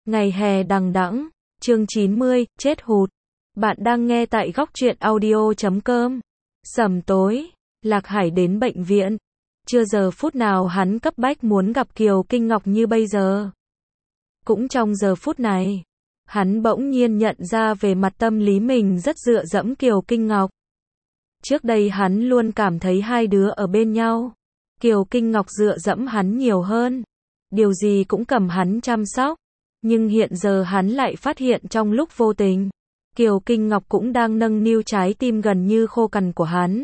Ngày hè đằng đẵng, chương 90, chết hụt. Bạn đang nghe tại góc truyện audio.com. Sầm tối, Lạc Hải đến bệnh viện. Chưa giờ phút nào hắn cấp bách muốn gặp Kiều Kinh Ngọc như bây giờ. Cũng trong giờ phút này, hắn bỗng nhiên nhận ra về mặt tâm lý mình rất dựa dẫm Kiều Kinh Ngọc. Trước đây hắn luôn cảm thấy hai đứa ở bên nhau. Kiều Kinh Ngọc dựa dẫm hắn nhiều hơn. Điều gì cũng cầm hắn chăm sóc. Nhưng hiện giờ hắn lại phát hiện trong lúc vô tình, Kiều Kinh Ngọc cũng đang nâng niu trái tim gần như khô cằn của hắn.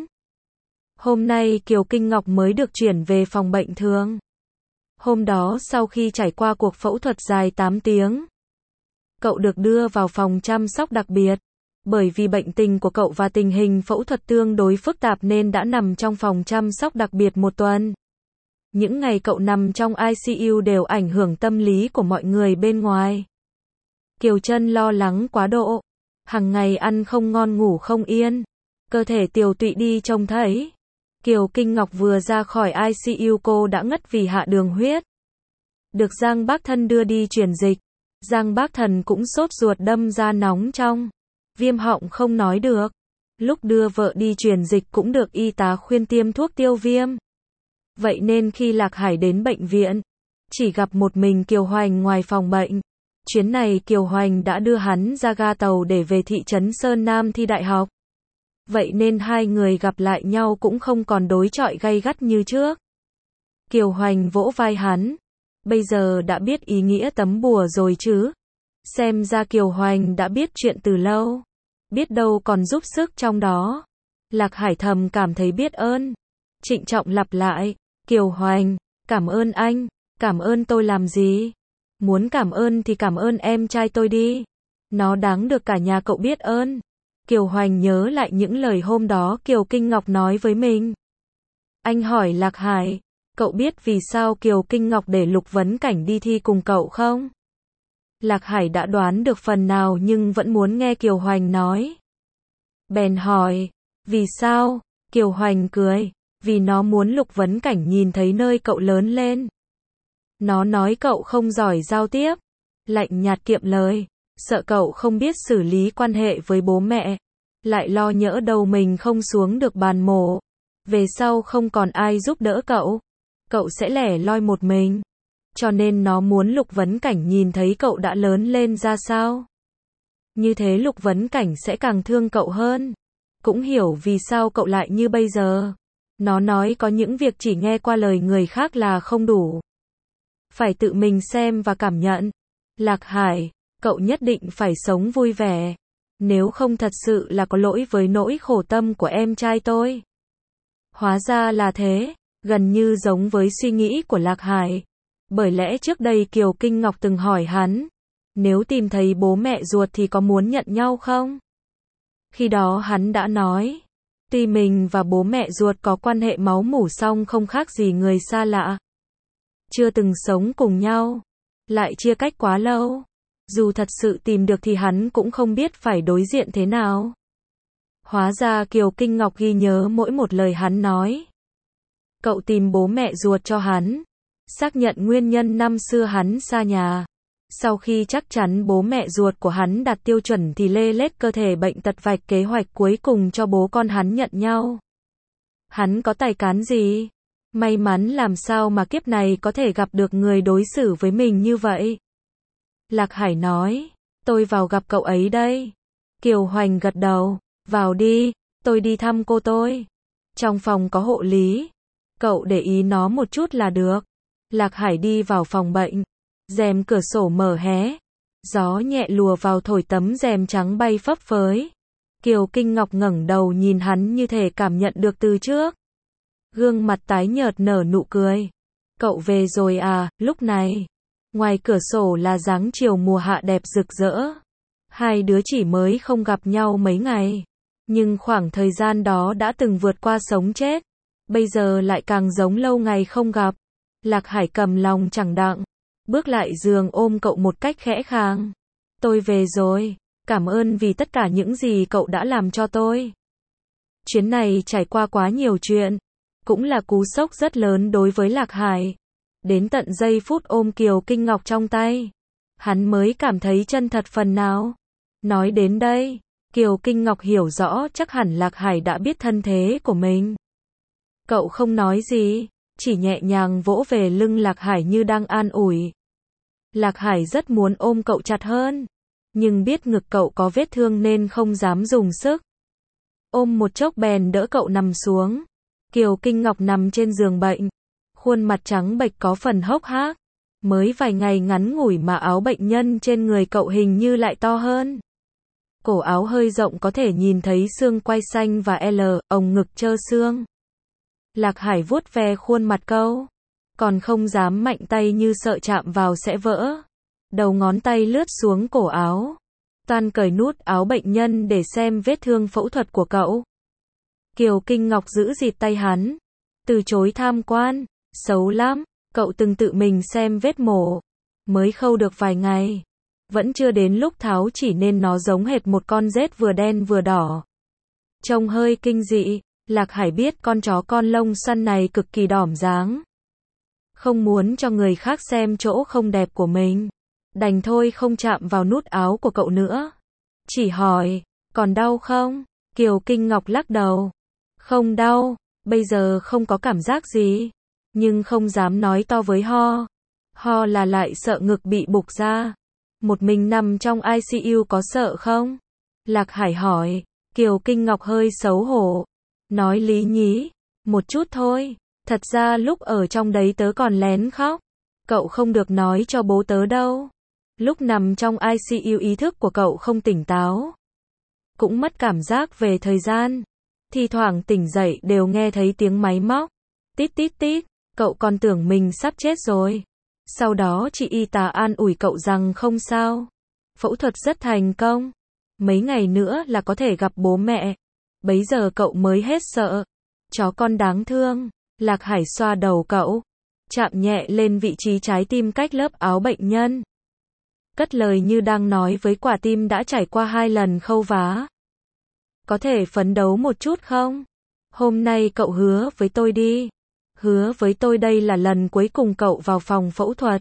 Hôm nay Kiều Kinh Ngọc mới được chuyển về phòng bệnh thường. Hôm đó sau khi trải qua cuộc phẫu thuật dài 8 tiếng, cậu được đưa vào phòng chăm sóc đặc biệt. Bởi vì bệnh tình của cậu và tình hình phẫu thuật tương đối phức tạp nên đã nằm trong phòng chăm sóc đặc biệt 1 tuần. Những ngày cậu nằm trong ICU đều ảnh hưởng tâm lý của mọi người bên ngoài. Kiều Trân lo lắng quá độ. Hằng ngày ăn không ngon ngủ không yên. Cơ thể tiều tụy đi trông thấy. Kiều Kinh Ngọc vừa ra khỏi ICU cô đã ngất vì hạ đường huyết. Được Giang Bác Thân đưa đi truyền dịch. Giang Bác Thần cũng sốt ruột đâm ra nóng trong. Viêm họng không nói được. Lúc đưa vợ đi truyền dịch cũng được y tá khuyên tiêm thuốc tiêu viêm. Vậy nên khi Lạc Hải đến bệnh viện, chỉ gặp một mình Kiều Hoành ngoài phòng bệnh. Chuyến này Kiều Hoành đã đưa hắn ra ga tàu để về thị trấn Sơn Nam thi đại học. Vậy nên hai người gặp lại nhau cũng không còn đối chọi gay gắt như trước. Kiều Hoành vỗ vai hắn. Bây giờ đã biết ý nghĩa tấm bùa rồi chứ. Xem ra Kiều Hoành đã biết chuyện từ lâu. Biết đâu còn giúp sức trong đó. Lạc Hải thầm cảm thấy biết ơn. Trịnh trọng lặp lại. Kiều Hoành, cảm ơn anh. Cảm ơn tôi làm gì? Muốn cảm ơn thì cảm ơn em trai tôi đi. Nó đáng được cả nhà cậu biết ơn. Kiều Hoành nhớ lại những lời hôm đó Kiều Kinh Ngọc nói với mình. Anh hỏi Lạc Hải, cậu biết vì sao Kiều Kinh Ngọc để Lục Vấn Cảnh đi thi cùng cậu không? Lạc Hải đã đoán được phần nào nhưng vẫn muốn nghe Kiều Hoành nói. Bèn hỏi, vì sao? Kiều Hoành cười, vì nó muốn Lục Vấn Cảnh nhìn thấy nơi cậu lớn lên. Nó nói cậu không giỏi giao tiếp, lạnh nhạt kiệm lời, sợ cậu không biết xử lý quan hệ với bố mẹ, lại lo nhỡ đầu mình không xuống được bàn mổ. Về sau không còn ai giúp đỡ cậu sẽ lẻ loi một mình. Cho nên nó muốn Lục Vấn Cảnh nhìn thấy cậu đã lớn lên ra sao. Như thế Lục Vấn Cảnh sẽ càng thương cậu hơn. Cũng hiểu vì sao cậu lại như bây giờ. Nó nói có những việc chỉ nghe qua lời người khác là không đủ. Phải tự mình xem và cảm nhận. Lạc Hải, cậu nhất định phải sống vui vẻ. Nếu không thật sự là có lỗi với nỗi khổ tâm của em trai tôi. Hóa ra là thế, gần như giống với suy nghĩ của Lạc Hải. Bởi lẽ trước đây Kiều Kinh Ngọc từng hỏi hắn, nếu tìm thấy bố mẹ ruột thì có muốn nhận nhau không? Khi đó hắn đã nói, tuy mình và bố mẹ ruột có quan hệ máu mủ song không khác gì người xa lạ. Chưa từng sống cùng nhau, lại chia cách quá lâu. Dù thật sự tìm được thì hắn cũng không biết phải đối diện thế nào. Hóa ra Kiều Kinh Ngọc ghi nhớ mỗi một lời hắn nói. Cậu tìm bố mẹ ruột cho hắn. Xác nhận nguyên nhân năm xưa hắn xa nhà. Sau khi chắc chắn bố mẹ ruột của hắn đạt tiêu chuẩn thì lê lết cơ thể bệnh tật vạch kế hoạch cuối cùng cho bố con hắn nhận nhau. Hắn có tài cán gì? May mắn làm sao mà kiếp này có thể gặp được người đối xử với mình như vậy. Lạc Hải nói, tôi vào gặp cậu ấy đây. Kiều Hoành gật đầu, vào đi, tôi đi thăm cô tôi. Trong phòng có hộ lý. Cậu để ý nó một chút là được. Lạc Hải đi vào phòng bệnh. Rèm cửa sổ mở hé. Gió nhẹ lùa vào thổi tấm rèm trắng bay phấp phới. Kiều Kinh Ngọc ngẩng đầu nhìn hắn như thể cảm nhận được từ trước. Gương mặt tái nhợt nở nụ cười. Cậu về rồi à, lúc này. Ngoài cửa sổ là dáng chiều mùa hạ đẹp rực rỡ. Hai đứa chỉ mới không gặp nhau mấy ngày. Nhưng khoảng thời gian đó đã từng vượt qua sống chết. Bây giờ lại càng giống lâu ngày không gặp. Lạc Hải cầm lòng chẳng đặng. Bước lại giường ôm cậu một cách khẽ khàng. Tôi về rồi. Cảm ơn vì tất cả những gì cậu đã làm cho tôi. Chuyến này trải qua quá nhiều chuyện. Cũng là cú sốc rất lớn đối với Lạc Hải. Đến tận giây phút ôm Kiều Kinh Ngọc trong tay. hắn mới cảm thấy chân thật phần nào. Nói đến đây, Kiều Kinh Ngọc hiểu rõ chắc hẳn Lạc Hải đã biết thân thế của mình. Cậu không nói gì, chỉ nhẹ nhàng vỗ về lưng Lạc Hải như đang an ủi. Lạc Hải rất muốn ôm cậu chặt hơn, nhưng biết ngực cậu có vết thương nên không dám dùng sức. Ôm một chốc bèn đỡ cậu nằm xuống. Kiều Kinh Ngọc nằm trên giường bệnh, khuôn mặt trắng bệch có phần hốc hác. Mới vài ngày ngắn ngủi mà áo bệnh nhân trên người cậu hình như lại to hơn. Cổ áo hơi rộng có thể nhìn thấy xương quai xanh và ống ngực trơ xương. Lạc Hải vuốt ve khuôn mặt cậu, còn không dám mạnh tay như sợ chạm vào sẽ vỡ. Đầu ngón tay lướt xuống cổ áo, toan cởi nút áo bệnh nhân để xem vết thương phẫu thuật của cậu. Kiều Kinh Ngọc giữ dịt tay hắn, từ chối tham quan, xấu lắm, cậu từng tự mình xem vết mổ, mới khâu được vài ngày, vẫn chưa đến lúc tháo chỉ nên nó giống hệt một con rết vừa đen vừa đỏ. Trông hơi kinh dị, Lạc Hải biết con chó con lông săn này cực kỳ đỏm dáng. Không muốn cho người khác xem chỗ không đẹp của mình, đành thôi không chạm vào nút áo của cậu nữa. Chỉ hỏi, còn đau không? Kiều Kinh Ngọc lắc đầu. Không đau, bây giờ không có cảm giác gì, nhưng không dám nói to với Ho. Ho là lại sợ ngực bị bục ra. Một mình nằm trong ICU có sợ không? Lạc Hải hỏi. Kiều Kinh Ngọc hơi xấu hổ, nói lý nhí, một chút thôi, thật ra lúc ở trong đấy tớ còn lén khóc. Cậu không được nói cho bố tớ đâu. Lúc nằm trong ICU ý thức của cậu không tỉnh táo, cũng mất cảm giác về thời gian. Thi thoảng tỉnh dậy đều nghe thấy tiếng máy móc, tít tít tít, cậu còn tưởng mình sắp chết rồi. Sau đó chị y tá an ủi cậu rằng không sao, phẫu thuật rất thành công, mấy ngày nữa là có thể gặp bố mẹ. Bấy giờ cậu mới hết sợ. Chó con đáng thương. Lạc Hải xoa đầu cậu, chạm nhẹ lên vị trí trái tim cách lớp áo bệnh nhân, cất lời như đang nói với quả tim đã trải qua 2 lần khâu vá. Có thể phấn đấu một chút không? Hôm nay cậu hứa với tôi đi. Hứa với tôi đây là lần cuối cùng cậu vào phòng phẫu thuật.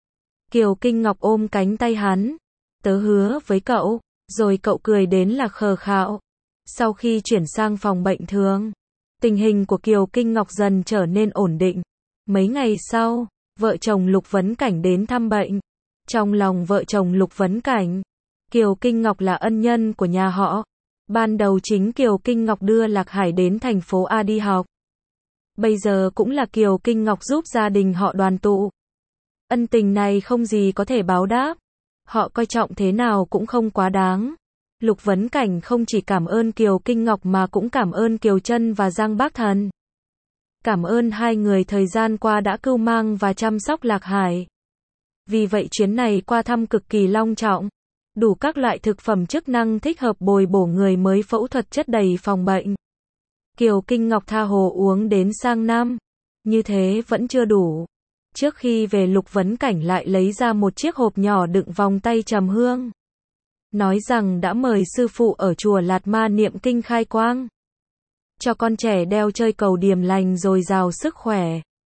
Kiều Kinh Ngọc ôm cánh tay hắn. Tớ hứa với cậu. Rồi cậu cười đến là khờ khạo. Sau khi chuyển sang phòng bệnh thường, tình hình của Kiều Kinh Ngọc dần trở nên ổn định. Mấy ngày sau, vợ chồng Lục Vấn Cảnh đến thăm bệnh. Trong lòng vợ chồng Lục Vấn Cảnh, Kiều Kinh Ngọc là ân nhân của nhà họ. Ban đầu chính Kiều Kinh Ngọc đưa Lạc Hải đến thành phố A đi học. Bây giờ cũng là Kiều Kinh Ngọc giúp gia đình họ đoàn tụ. Ân tình này không gì có thể báo đáp. Họ coi trọng thế nào cũng không quá đáng. Lục Vấn Cảnh không chỉ cảm ơn Kiều Kinh Ngọc mà cũng cảm ơn Kiều Trân và Giang Bác Thần. Cảm ơn hai người thời gian qua đã cưu mang và chăm sóc Lạc Hải. Vì vậy chuyến này qua thăm cực kỳ long trọng. Đủ các loại thực phẩm chức năng thích hợp bồi bổ người mới phẫu thuật chất đầy phòng bệnh. Kiều Kinh Ngọc tha hồ uống đến sang năm. Như thế vẫn chưa đủ. Trước khi về Lục Vấn Cảnh lại lấy ra một chiếc hộp nhỏ đựng vòng tay trầm hương. Nói rằng đã mời sư phụ ở chùa Lạt Ma niệm kinh khai quang. Cho con trẻ đeo chơi cầu điềm lành dồi dào sức khỏe.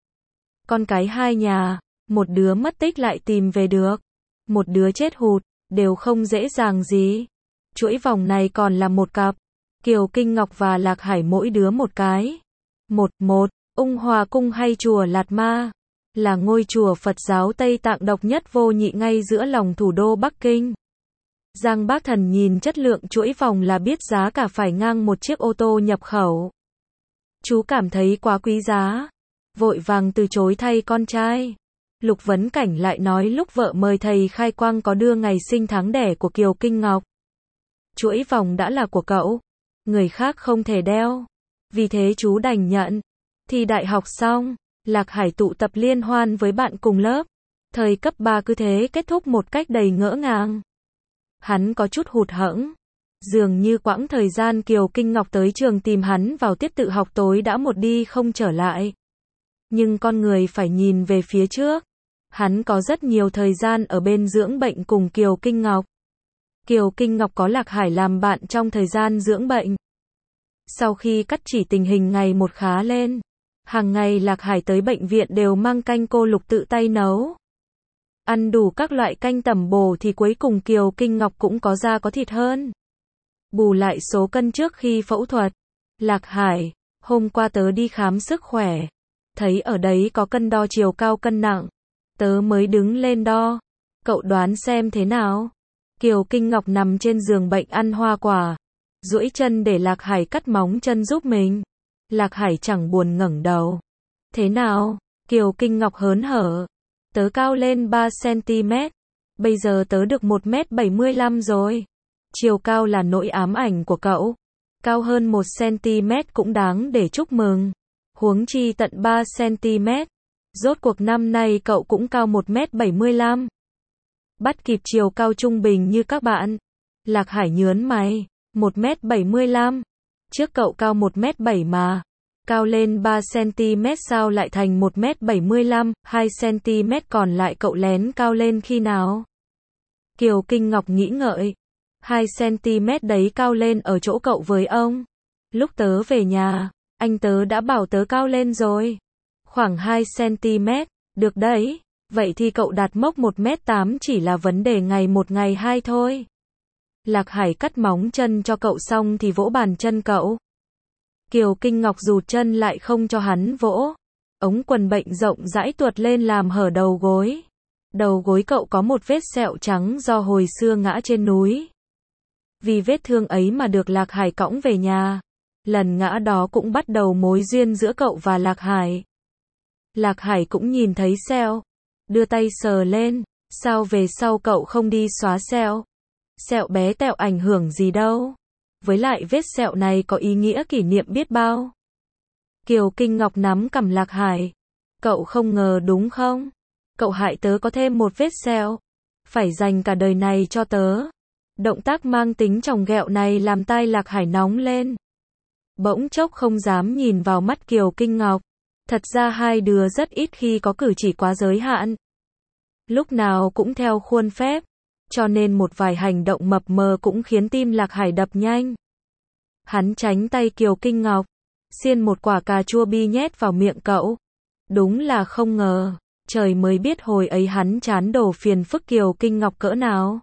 Con cái hai nhà, một đứa mất tích lại tìm về được. Một đứa chết hụt, đều không dễ dàng gì. Chuỗi vòng này còn là một cặp. Kiều Kinh Ngọc và Lạc Hải mỗi đứa một cái. Một, Ung Hòa Cung hay chùa Lạt Ma, là ngôi chùa Phật giáo Tây Tạng độc nhất vô nhị ngay giữa lòng thủ đô Bắc Kinh. Giang Bác Thần nhìn chất lượng chuỗi vòng là biết giá cả phải ngang một chiếc ô tô nhập khẩu. Chú cảm thấy quá quý giá, vội vàng từ chối thay con trai. Lục Vấn Cảnh lại nói lúc vợ mời thầy khai quang có đưa ngày sinh tháng đẻ của Kiều Kinh Ngọc. Chuỗi vòng đã là của cậu, người khác không thể đeo. Vì thế chú đành nhận. Thi đại học xong, Lạc Hải tụ tập liên hoan với bạn cùng lớp. Thời cấp 3 cứ thế kết thúc một cách đầy ngỡ ngàng. Hắn có chút hụt hẫng. Dường như quãng thời gian Kiều Kinh Ngọc tới trường tìm hắn vào tiết tự học tối đã một đi không trở lại. Nhưng con người phải nhìn về phía trước. Hắn có rất nhiều thời gian ở bên dưỡng bệnh cùng Kiều Kinh Ngọc. Kiều Kinh Ngọc có Lạc Hải làm bạn trong thời gian dưỡng bệnh. Sau khi cắt chỉ tình hình ngày một khá lên, hàng ngày Lạc Hải tới bệnh viện đều mang canh cô Lục tự tay nấu. Ăn đủ các loại canh tẩm bổ thì cuối cùng Kiều Kinh Ngọc cũng có da có thịt hơn. Bù lại số cân trước khi phẫu thuật. Lạc Hải, hôm qua tớ đi khám sức khỏe. Thấy ở đấy có cân đo chiều cao cân nặng. Tớ mới đứng lên đo. Cậu đoán xem thế nào? Kiều Kinh Ngọc nằm trên giường bệnh ăn hoa quả. Duỗi chân để Lạc Hải cắt móng chân giúp mình. Lạc Hải chẳng buồn ngẩng đầu. Thế nào? Kiều Kinh Ngọc hớn hở. Tớ cao lên 3 cm. Bây giờ tớ được 1m75 rồi. Chiều cao là nỗi ám ảnh của cậu. Cao hơn 1 cm cũng đáng để chúc mừng. Huống chi tận 3 cm. Rốt cuộc năm nay cậu cũng cao 1m75. Bắt kịp chiều cao trung bình như các bạn. Lạc Hải nhớn mày. 1m75. Trước cậu cao 1m7 mà. Cao lên 3 cm sao lại thành 1m75, 2 cm còn lại cậu lén cao lên khi nào? Kiều Kinh Ngọc nghĩ ngợi. 2 cm đấy cao lên ở chỗ cậu với ông. Lúc tớ về nhà, anh tớ đã bảo tớ cao lên rồi. Khoảng 2 cm, được đấy. Vậy thì cậu đạt mốc 1m8 chỉ là vấn đề ngày một ngày hai thôi. Lạc Hải cắt móng chân cho cậu xong thì vỗ bàn chân cậu. Kiều Kinh Ngọc rụt chân lại không cho hắn vỗ. Ống quần bệnh rộng rãi tuột lên làm hở đầu gối. Đầu gối cậu có một vết sẹo trắng do hồi xưa ngã trên núi. Vì vết thương ấy mà được Lạc Hải cõng về nhà. Lần ngã đó cũng bắt đầu mối duyên giữa cậu và Lạc Hải. Lạc Hải cũng nhìn thấy sẹo. Đưa tay sờ lên. Sao về sau cậu không đi xóa sẹo? Sẹo bé tẹo ảnh hưởng gì đâu. Với lại vết sẹo này có ý nghĩa kỷ niệm biết bao. Kiều Kinh Ngọc nắm cằm Lạc Hải. Cậu không ngờ đúng không? Cậu hại tớ có thêm một vết sẹo. Phải dành cả đời này cho tớ. Động tác mang tính chòng ghẹo này làm tai Lạc Hải nóng lên. Bỗng chốc không dám nhìn vào mắt Kiều Kinh Ngọc. Thật ra hai đứa rất ít khi có cử chỉ quá giới hạn. Lúc nào cũng theo khuôn phép. Cho nên một vài hành động mập mờ cũng khiến tim Lạc Hải đập nhanh. Hắn tránh tay Kiều Kinh Ngọc. Xiên một quả cà chua bi nhét vào miệng cậu. Đúng là không ngờ. Trời mới biết hồi ấy hắn chán đổ phiền phức Kiều Kinh Ngọc cỡ nào.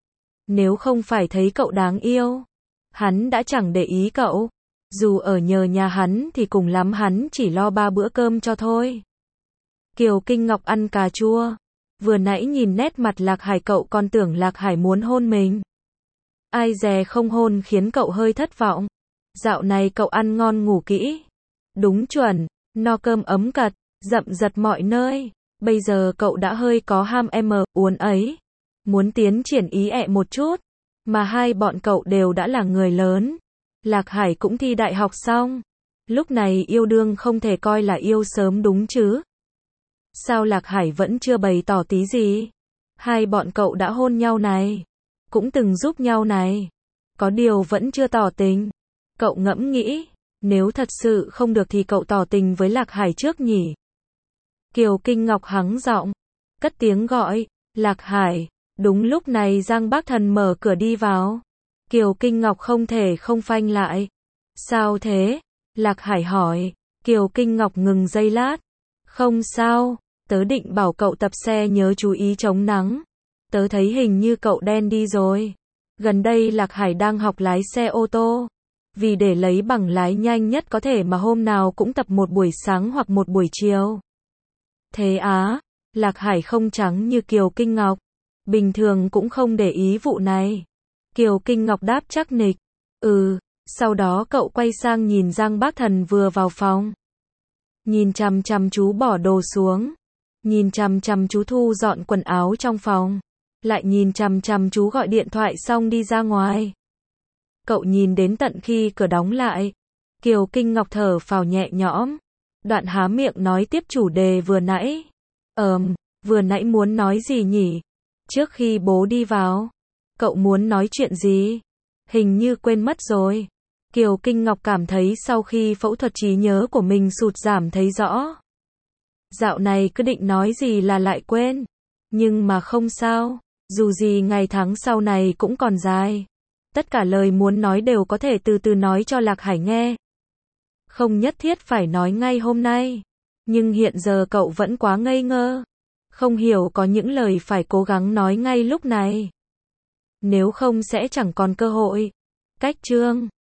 Nếu không phải thấy cậu đáng yêu. Hắn đã chẳng để ý cậu. Dù ở nhờ nhà hắn thì cùng lắm hắn chỉ lo 3 bữa cơm cho thôi. Kiều Kinh Ngọc ăn cà chua. Vừa nãy nhìn nét mặt Lạc Hải cậu còn tưởng Lạc Hải muốn hôn mình. Ai dè không hôn khiến cậu hơi thất vọng. Dạo này cậu ăn ngon ngủ kỹ. Đúng chuẩn, no cơm ấm cật, dậm dật mọi nơi. Bây giờ cậu đã hơi có ham uốn ấy. Muốn tiến triển ý ẹ một chút. Mà hai bọn cậu đều đã là người lớn. Lạc Hải cũng thi đại học xong. Lúc này yêu đương không thể coi là yêu sớm đúng chứ. Sao Lạc Hải vẫn chưa bày tỏ tí gì? Hai bọn cậu đã hôn nhau này. Cũng từng giúp nhau này. Có điều vẫn chưa tỏ tình. Cậu ngẫm nghĩ. Nếu thật sự không được thì cậu tỏ tình với Lạc Hải trước nhỉ? Kiều Kinh Ngọc hắng giọng. Cất tiếng gọi. Lạc Hải. Đúng lúc này Giang Bác Thần mở cửa đi vào. Kiều Kinh Ngọc không thể không phanh lại. Sao thế? Lạc Hải hỏi. Kiều Kinh Ngọc ngừng giây lát. Không sao. Tớ định bảo cậu tập xe nhớ chú ý chống nắng. Tớ thấy hình như cậu đen đi rồi. Gần đây Lạc Hải đang học lái xe ô tô. Vì để lấy bằng lái nhanh nhất có thể mà hôm nào cũng tập một buổi sáng hoặc một buổi chiều. Thế á, Lạc Hải không trắng như Kiều Kinh Ngọc. Bình thường cũng không để ý vụ này. Kiều Kinh Ngọc đáp chắc nịch. Sau đó cậu quay sang nhìn Giang Bác Thần vừa vào phòng. Nhìn chằm chằm chú bỏ đồ xuống. Nhìn chằm chằm chú thu dọn quần áo trong phòng. Lại nhìn chằm chằm chú gọi điện thoại xong đi ra ngoài. Cậu nhìn đến tận khi cửa đóng lại. Kiều Kinh Ngọc thở phào nhẹ nhõm. Đoạn há miệng nói tiếp chủ đề vừa nãy. Vừa nãy muốn nói gì nhỉ? Trước khi bố đi vào. Cậu muốn nói chuyện gì? Hình như quên mất rồi. Kiều Kinh Ngọc cảm thấy sau khi phẫu thuật trí nhớ của mình sụt giảm thấy rõ. Dạo này cứ định nói gì là lại quên. Nhưng mà không sao. Dù gì ngày tháng sau này cũng còn dài. Tất cả lời muốn nói đều có thể từ từ nói cho Lạc Hải nghe. Không nhất thiết phải nói ngay hôm nay. Nhưng hiện giờ cậu vẫn quá ngây ngơ. Không hiểu có những lời phải cố gắng nói ngay lúc này. Nếu không sẽ chẳng còn cơ hội. Cách chương